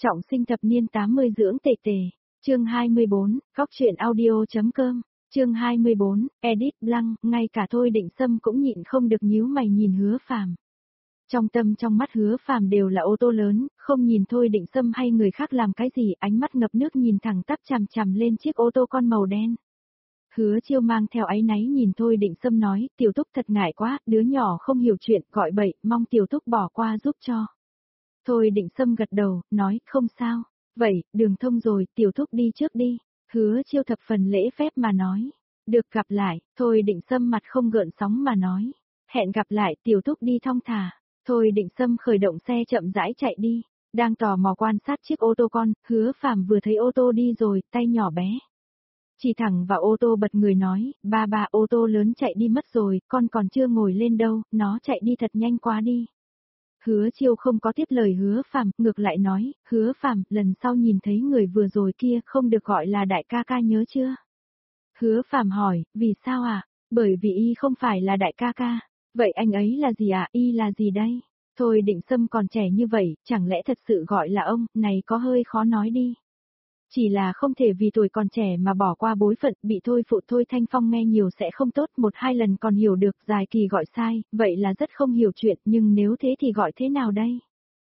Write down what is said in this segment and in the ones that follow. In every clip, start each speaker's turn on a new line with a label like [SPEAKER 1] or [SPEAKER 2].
[SPEAKER 1] Trọng sinh thập niên 80 dưỡng tề tề. Chương 24, góc truyện audio.com. Chương 24, edit blank, ngay cả Thôi Định Sâm cũng nhịn không được nhíu mày nhìn Hứa Phàm. Trong tâm trong mắt Hứa Phàm đều là ô tô lớn, không nhìn Thôi Định Sâm hay người khác làm cái gì, ánh mắt ngập nước nhìn thẳng tắp chằm chằm lên chiếc ô tô con màu đen. Hứa Chiêu mang theo áy náy nhìn Thôi Định Sâm nói, Tiểu Thúc thật ngại quá, đứa nhỏ không hiểu chuyện, gọi bậy, mong Tiểu Thúc bỏ qua giúp cho. Thôi Định Sâm gật đầu, nói, không sao. Vậy, đường thông rồi, Tiểu Thúc đi trước đi. Hứa Chiêu thập phần lễ phép mà nói. Được gặp lại, Thôi Định Sâm mặt không gợn sóng mà nói. Hẹn gặp lại, Tiểu Thúc đi thong thả. Thôi Định Sâm khởi động xe chậm rãi chạy đi. Đang tò mò quan sát chiếc ô tô con, Hứa Phàm vừa thấy ô tô đi rồi, tay nhỏ bé. Chỉ thẳng vào ô tô bật người nói, ba ô tô lớn chạy đi mất rồi, con còn chưa ngồi lên đâu, nó chạy đi thật nhanh quá đi. Hứa Chiêu không có tiếp lời Hứa Phàm, ngược lại nói, Hứa Phàm, lần sau nhìn thấy người vừa rồi kia không được gọi là đại ca ca nhớ chưa? Hứa Phàm hỏi, vì sao à? Bởi vì y không phải là đại ca ca. Vậy anh ấy là gì à? Y là gì đây? Thôi Định Sâm còn trẻ như vậy, chẳng lẽ thật sự gọi là ông, này có hơi khó nói đi. Chỉ là không thể vì tuổi còn trẻ mà bỏ qua bối phận, bị Thôi phụ Thôi Thanh Phong nghe nhiều sẽ không tốt, một hai lần còn hiểu được, dài kỳ gọi sai, vậy là rất không hiểu chuyện, nhưng nếu thế thì gọi thế nào đây?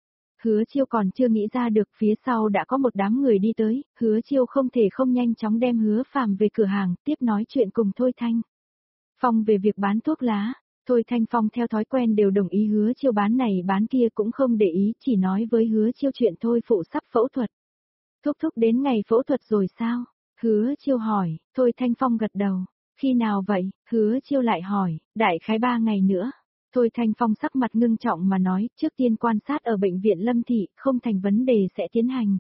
[SPEAKER 1] Hứa Chiêu còn chưa nghĩ ra được, phía sau đã có một đám người đi tới, Hứa Chiêu không thể không nhanh chóng đem Hứa Phàm về cửa hàng, tiếp nói chuyện cùng Thôi Thanh Phong về việc bán thuốc lá. Thôi Thanh Phong theo thói quen đều đồng ý Hứa Chiêu bán này bán kia, cũng không để ý, chỉ nói với Hứa Chiêu chuyện Thôi phụ sắp phẫu thuật. Thúc thúc đến ngày phẫu thuật rồi sao? Hứa Chiêu hỏi. Thôi Thanh Phong gật đầu. Khi nào vậy? Hứa Chiêu lại hỏi. Đại khái 3 ngày nữa. Thôi Thanh Phong sắc mặt ngưng trọng mà nói, trước tiên quan sát ở bệnh viện Lâm Thị, không thành vấn đề sẽ tiến hành.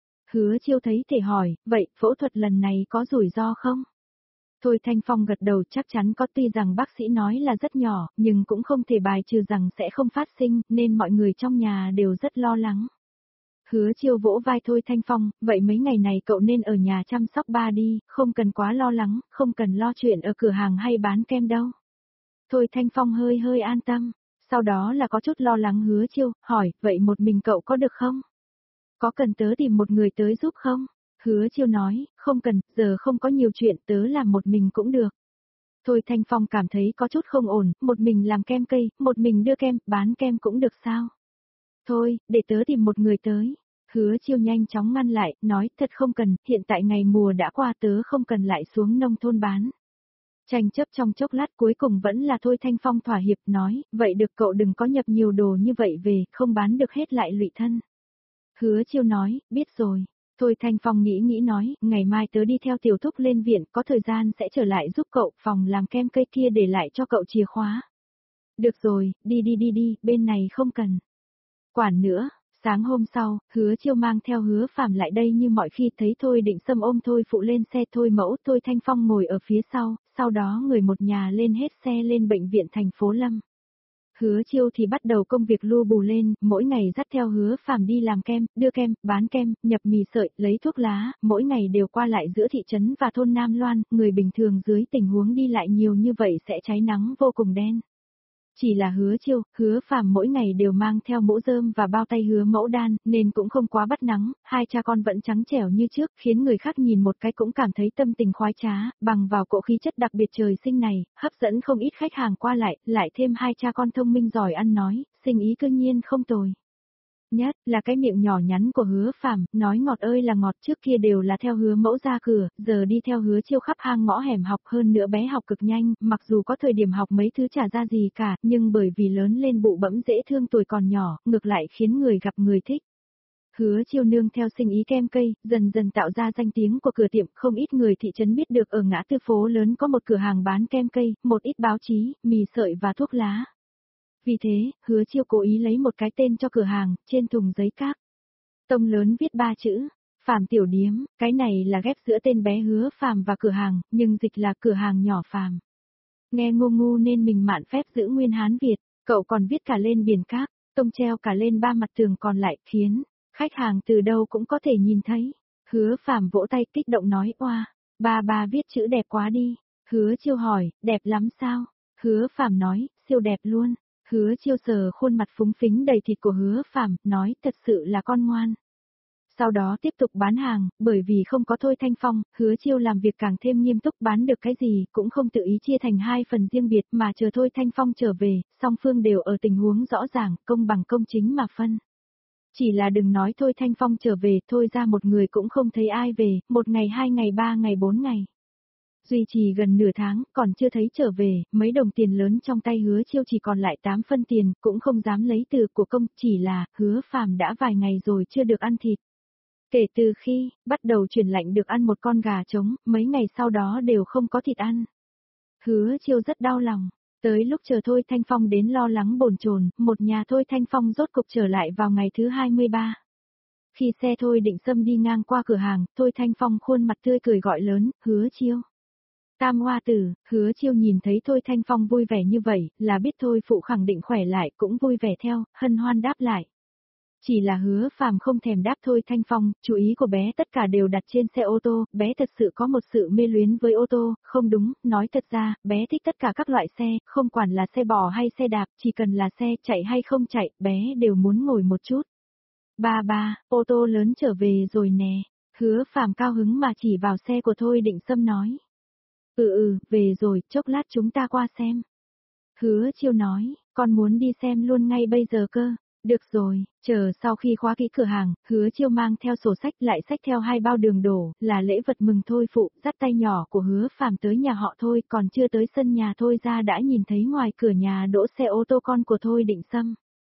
[SPEAKER 1] Hứa Chiêu thấy thể hỏi, vậy phẫu thuật lần này có rủi ro không? Thôi Thanh Phong gật đầu, chắc chắn có, tuy rằng bác sĩ nói là rất nhỏ, nhưng cũng không thể bài trừ rằng sẽ không phát sinh, nên mọi người trong nhà đều rất lo lắng. Hứa Chiêu vỗ vai Thôi Thanh Phong, vậy mấy ngày này cậu nên ở nhà chăm sóc ba đi, không cần quá lo lắng, không cần lo chuyện ở cửa hàng hay bán kem đâu. Thôi Thanh Phong hơi an tâm, sau đó là có chút lo lắng Hứa Chiêu, hỏi, vậy một mình cậu có được không? Có cần tớ tìm một người tới giúp không? Hứa Chiêu nói, không cần, giờ không có nhiều chuyện, tớ làm một mình cũng được. Thôi Thanh Phong cảm thấy có chút không ổn, một mình làm kem cây, một mình đưa kem, bán kem cũng được sao? Thôi, để tớ tìm một người tới. Hứa Chiêu nhanh chóng ngăn lại, nói, thật không cần, hiện tại ngày mùa đã qua, tớ không cần lại xuống nông thôn bán. Tranh chấp trong chốc lát cuối cùng vẫn là Thôi Thanh Phong thỏa hiệp, nói, vậy được, cậu đừng có nhập nhiều đồ như vậy về, không bán được hết lại lụy thân. Hứa Chiêu nói, biết rồi. Thôi Thanh Phong nghĩ nói, ngày mai tớ đi theo Tiểu Thúc lên viện, có thời gian sẽ trở lại giúp cậu, phòng làm kem cây kia để lại cho cậu chìa khóa. Được rồi, đi, bên này không cần. Quản nữa. Sáng hôm sau, Hứa Chiêu mang theo Hứa Phàm lại đây như mọi khi, thấy Thôi Định Sâm ôm Thôi phụ lên xe, Thôi mẫu, Thôi Thanh Phong ngồi ở phía sau đó người một nhà lên hết xe lên bệnh viện thành phố Lâm. Hứa Chiêu thì bắt đầu công việc lu bù lên, mỗi ngày dắt theo Hứa Phàm đi làm kem, đưa kem, bán kem, nhập mì sợi, lấy thuốc lá, mỗi ngày đều qua lại giữa thị trấn và thôn Nam Loan, người bình thường dưới tình huống đi lại nhiều như vậy sẽ cháy nắng vô cùng đen. Chỉ là Hứa Chiêu, Hứa Phàm mỗi ngày đều mang theo mũ rơm và bao tay Hứa Mẫu đan, nên cũng không quá bắt nắng, hai cha con vẫn trắng trẻo như trước, khiến người khác nhìn một cái cũng cảm thấy tâm tình khoái trá, bằng vào cỗ khí chất đặc biệt trời sinh này, hấp dẫn không ít khách hàng qua lại thêm hai cha con thông minh giỏi ăn nói, sinh ý cương nhiên không tồi. Nhất là cái miệng nhỏ nhắn của Hứa Phàm, nói ngọt ơi là ngọt, trước kia đều là theo Hứa Mẫu ra cửa, giờ đi theo Hứa Chiêu khắp hang ngõ hẻm học, hơn nữa bé học cực nhanh, mặc dù có thời điểm học mấy thứ chả ra gì cả, nhưng bởi vì lớn lên bụ bẫm dễ thương tuổi còn nhỏ, ngược lại khiến người gặp người thích. Hứa Chiêu nương theo sinh ý kem cây, dần dần tạo ra danh tiếng của cửa tiệm, không ít người thị trấn biết được ở ngã tư phố lớn có một cửa hàng bán kem cây, một ít báo chí, mì sợi và thuốc lá. Vì thế, Hứa Chiêu cố ý lấy một cái tên cho cửa hàng, trên thùng giấy các tông lớn viết 3 chữ, Phàm Tiểu Điếm, cái này là ghép giữa tên bé Hứa Phàm và cửa hàng, nhưng dịch là cửa hàng nhỏ Phàm. Nghe ngu nên mình mạn phép giữ nguyên Hán Việt, cậu còn viết cả lên biển các, tông treo cả lên 3 mặt tường còn lại, khiến khách hàng từ đâu cũng có thể nhìn thấy. Hứa Phàm vỗ tay kích động nói, oa, ba viết chữ đẹp quá đi. Hứa Chiêu hỏi, đẹp lắm sao? Hứa Phàm nói, siêu đẹp luôn. Hứa Chiêu sờ khuôn mặt phúng phính đầy thịt của Hứa Phàm, nói, thật sự là con ngoan. Sau đó tiếp tục bán hàng, bởi vì không có Thôi Thanh Phong, Hứa Chiêu làm việc càng thêm nghiêm túc, bán được cái gì cũng không tự ý chia thành hai phần riêng biệt mà chờ Thôi Thanh Phong trở về, song phương đều ở tình huống rõ ràng, công bằng công chính mà phân. Chỉ là đừng nói Thôi Thanh Phong trở về, thôi ra một người cũng không thấy ai về, một ngày, hai ngày, ba ngày, bốn ngày. Duy trì gần nửa tháng, còn chưa thấy trở về, mấy đồng tiền lớn trong tay Hứa Chiêu chỉ còn lại 8 phân tiền, cũng không dám lấy từ của công, chỉ là, Hứa Phàm đã vài ngày rồi chưa được ăn thịt. Kể từ khi, bắt đầu chuyển lạnh được ăn một con gà trống, mấy ngày sau đó đều không có thịt ăn. Hứa Chiêu rất đau lòng. Tới lúc chờ Thôi Thanh Phong đến lo lắng bồn chồn, một nhà Thôi Thanh Phong rốt cục trở lại vào ngày thứ 23. Khi xe Thôi Định Sâm đi ngang qua cửa hàng, Thôi Thanh Phong khuôn mặt tươi cười gọi lớn, Hứa Chiêu. Tam hoa tử, Hứa Chiêu nhìn thấy Thôi Thanh Phong vui vẻ như vậy, là biết Thôi phụ khẳng định khỏe lại cũng vui vẻ theo, hân hoan đáp lại. Chỉ là Hứa Phàm không thèm đáp Thôi Thanh Phong, chú ý của bé tất cả đều đặt trên xe ô tô, bé thật sự có một sự mê luyến với ô tô, không đúng, nói thật ra, bé thích tất cả các loại xe, không quản là xe bò hay xe đạp, chỉ cần là xe chạy hay không chạy, bé đều muốn ngồi một chút. Ba ba, ô tô lớn trở về rồi nè, Hứa Phàm cao hứng mà chỉ vào xe của Thôi Định Sâm nói. Về rồi, chốc lát chúng ta qua xem. Hứa Chiêu nói, con muốn đi xem luôn ngay bây giờ cơ. Được rồi, chờ sau khi khóa kỹ cửa hàng, Hứa Chiêu mang theo sổ sách lại xách theo 2 bao đường đổ, là lễ vật mừng Thôi phụ, dắt tay nhỏ của Hứa Phàm tới nhà họ Thôi, còn chưa tới sân nhà Thôi ra đã nhìn thấy ngoài cửa nhà đỗ xe ô tô con của Thôi Định Sâm.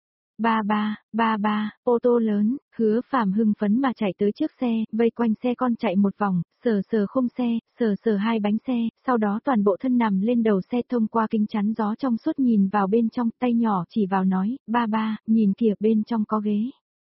[SPEAKER 1] Ba ba, ô tô lớn, Hứa Phàm hưng phấn mà chạy tới trước xe, vây quanh xe con chạy một vòng, sờ sờ khung xe, sờ sờ hai bánh xe, sau đó toàn bộ thân nằm lên đầu xe thông qua kính chắn gió trong suốt nhìn vào bên trong, tay nhỏ chỉ vào nói, ba ba, nhìn kìa bên trong có ghế.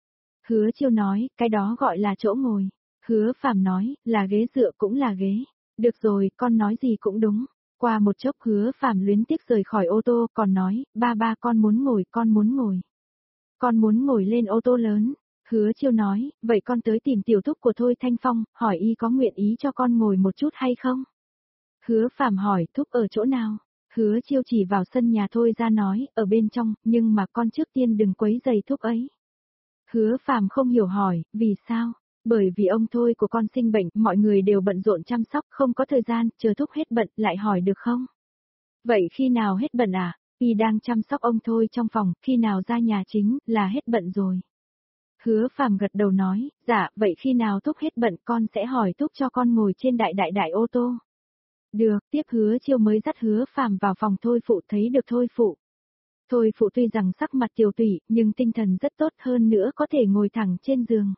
[SPEAKER 1] Hứa Chiêu nói, cái đó gọi là chỗ ngồi. Hứa Phàm nói, là ghế dựa cũng là ghế. Được rồi, con nói gì cũng đúng. Qua một chốc Hứa Phàm luyến tiếc rời khỏi ô tô, còn nói, ba ba con muốn ngồi, con muốn ngồi. Con muốn ngồi lên ô tô lớn. Hứa Chiêu nói, vậy con tới tìm tiểu thúc của Thôi Thanh Phong, hỏi y có nguyện ý cho con ngồi một chút hay không? Hứa Phàm hỏi, thúc ở chỗ nào? Hứa Chiêu chỉ vào sân nhà Thôi ra nói, ở bên trong, nhưng mà con trước tiên đừng quấy giày thúc ấy. Hứa Phàm không hiểu hỏi, vì sao? Bởi vì ông Thôi của con sinh bệnh, mọi người đều bận rộn chăm sóc, không có thời gian, chờ thúc hết bận, lại hỏi được không? Vậy khi nào hết bận à? Y đang chăm sóc ông Thôi trong phòng, khi nào ra nhà chính, là hết bận rồi. Hứa Phàm gật đầu nói, dạ, vậy khi nào thúc hết bận con sẽ hỏi thúc cho con ngồi trên đại ô tô. Được, tiếp Hứa Chiêu mới dắt Hứa Phàm vào phòng Thôi phụ thấy được Thôi phụ. Thôi phụ tuy rằng sắc mặt tiều tụy, nhưng tinh thần rất tốt hơn nữa có thể ngồi thẳng trên giường.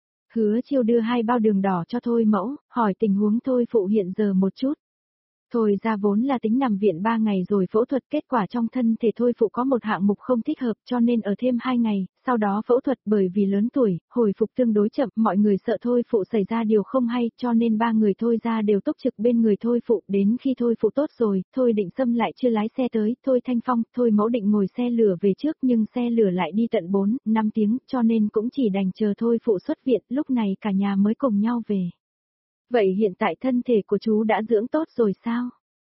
[SPEAKER 1] Hứa Chiêu đưa 2 bao đường đỏ cho Thôi mẫu, hỏi tình huống Thôi phụ hiện giờ một chút. Thôi ra vốn là tính nằm viện 3 ngày rồi phẫu thuật, kết quả trong thân thể Thôi phụ có một hạng mục không thích hợp cho nên ở thêm 2 ngày, sau đó phẫu thuật bởi vì lớn tuổi, hồi phục tương đối chậm, mọi người sợ Thôi phụ xảy ra điều không hay cho nên 3 người Thôi ra đều túc trực bên người Thôi phụ, đến khi Thôi phụ tốt rồi, Thôi Định Sâm lại chưa lái xe tới, Thôi Thanh Phong, Thôi mẫu định ngồi xe lửa về trước nhưng xe lửa lại đi tận 4-5 tiếng cho nên cũng chỉ đành chờ Thôi phụ xuất viện, lúc này cả nhà mới cùng nhau về. Vậy hiện tại thân thể của chú đã dưỡng tốt rồi sao?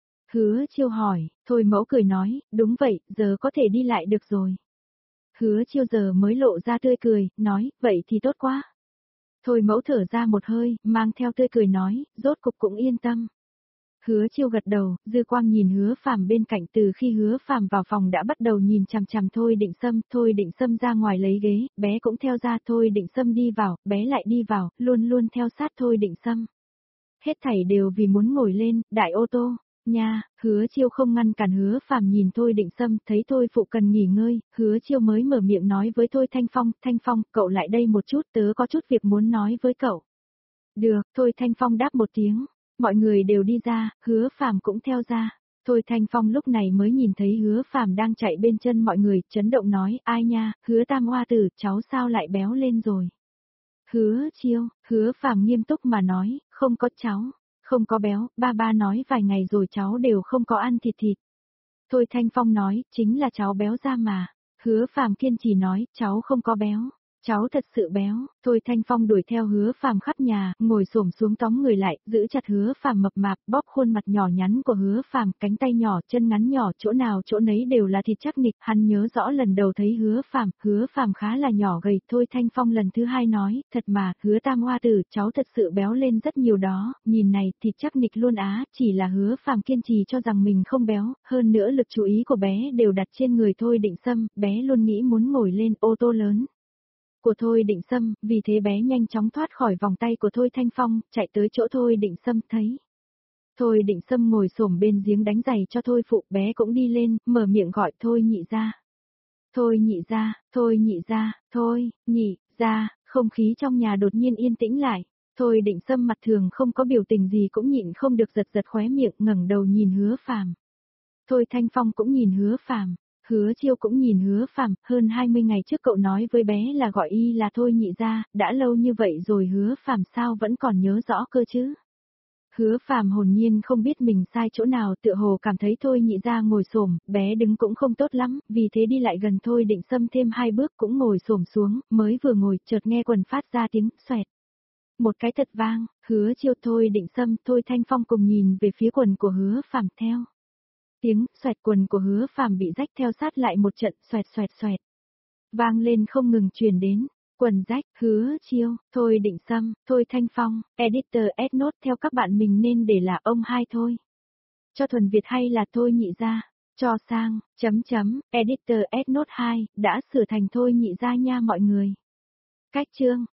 [SPEAKER 1] Hứa Chiêu hỏi, Thôi mẫu cười nói, đúng vậy, giờ có thể đi lại được rồi. Hứa Chiêu giờ mới lộ ra tươi cười, nói, vậy thì tốt quá. Thôi mẫu thở ra một hơi, mang theo tươi cười nói, rốt cục cũng yên tâm. Hứa Chiêu gật đầu, dư quang nhìn Hứa Phàm bên cạnh, từ khi Hứa Phàm vào phòng đã bắt đầu nhìn chằm chằm Thôi Định Sâm ra ngoài lấy ghế, bé cũng theo ra, Thôi Định Sâm đi vào, bé lại đi vào, luôn luôn theo sát Thôi Định Sâm. Hết thảy đều vì muốn ngồi lên, đại ô tô. Nha, Hứa Chiêu không ngăn cản Hứa Phàm nhìn Thôi Định Sâm, thấy Thôi phụ cần nghỉ ngơi, Hứa Chiêu mới mở miệng nói với Thôi Thanh Phong, cậu lại đây một chút, tớ có chút việc muốn nói với cậu. Được, Thôi Thanh Phong đáp một tiếng, mọi người đều đi ra, Hứa Phàm cũng theo ra. Thôi Thanh Phong lúc này mới nhìn thấy Hứa Phàm đang chạy bên chân mọi người, chấn động nói, ai nha, Hứa Tam Hoa tử, cháu sao lại béo lên rồi. Hứa Chiêu, Hứa Phàm nghiêm túc mà nói, không có cháu. Không có béo, ba ba nói vài ngày rồi cháu đều không có ăn thịt. Thôi Thanh Phong nói, chính là cháu béo ra mà. Hứa Phàm kiên trì nói, cháu không có béo. Cháu thật sự béo, Thôi Thanh Phong đuổi theo Hứa Phàm khắp nhà, ngồi xổm xuống tóm người lại, giữ chặt Hứa Phàm mập mạp, bóp khuôn mặt nhỏ nhắn của Hứa Phàm, cánh tay nhỏ, chân ngắn nhỏ, chỗ nào chỗ nấy đều là thịt chắc nịch, hắn nhớ rõ lần đầu thấy Hứa Phàm khá là nhỏ gầy, Thôi Thanh Phong lần thứ hai nói, thật mà, Hứa Tam Hoa Tử, cháu thật sự béo lên rất nhiều đó, nhìn này, thịt chắc nịch luôn á, chỉ là Hứa Phàm kiên trì cho rằng mình không béo, hơn nữa lực chú ý của bé đều đặt trên người Thôi Định Sâm, bé luôn nghĩ muốn ngồi lên ô tô lớn của Thôi Định Sâm, vì thế bé nhanh chóng thoát khỏi vòng tay của Thôi Thanh Phong, chạy tới chỗ Thôi Định Sâm thấy. Thôi Định Sâm ngồi xổm bên giếng đánh giày cho Thôi phụ, bé cũng đi lên, mở miệng gọi Thôi nhị ra. Thôi nhị ra, Thôi nhị ra, Thôi, nhị, ra, không khí trong nhà đột nhiên yên tĩnh lại. Thôi Định Sâm mặt thường không có biểu tình gì cũng nhịn không được giật giật khóe miệng, ngẩng đầu nhìn Hứa Phàm. Thôi Thanh Phong cũng nhìn Hứa Phàm. Hứa Chiêu cũng nhìn Hứa Phàm, hơn 20 ngày trước cậu nói với bé là gọi y là Thôi nhị ra, đã lâu như vậy rồi Hứa Phàm sao vẫn còn nhớ rõ cơ chứ? Hứa Phàm hồn nhiên không biết mình sai chỗ nào, tựa hồ cảm thấy Thôi nhị ra ngồi xổm, bé đứng cũng không tốt lắm, vì thế đi lại gần Thôi Định Sâm thêm 2 bước cũng ngồi xổm xuống, mới vừa ngồi, chợt nghe quần phát ra tiếng xoẹt. Một cái thật vang, Hứa Chiêu, Thôi Định Sâm, Thôi Thanh Phong cùng nhìn về phía quần của Hứa Phàm theo. Tiếng xoẹt, quần của Hứa Phàm bị rách theo sát lại một trận xoẹt xoẹt xoẹt. Vang lên không ngừng truyền đến. Quần rách, Hứa Chiêu, Thôi Định Sâm, Thôi Thanh Phong, editor S-Note theo các bạn mình nên để là ông hai thôi. Cho thuần Việt hay là Thôi nhị ra? Cho sang, editor S-Note 2, đã sửa thành Thôi nhị ra nha mọi người. Cách chương.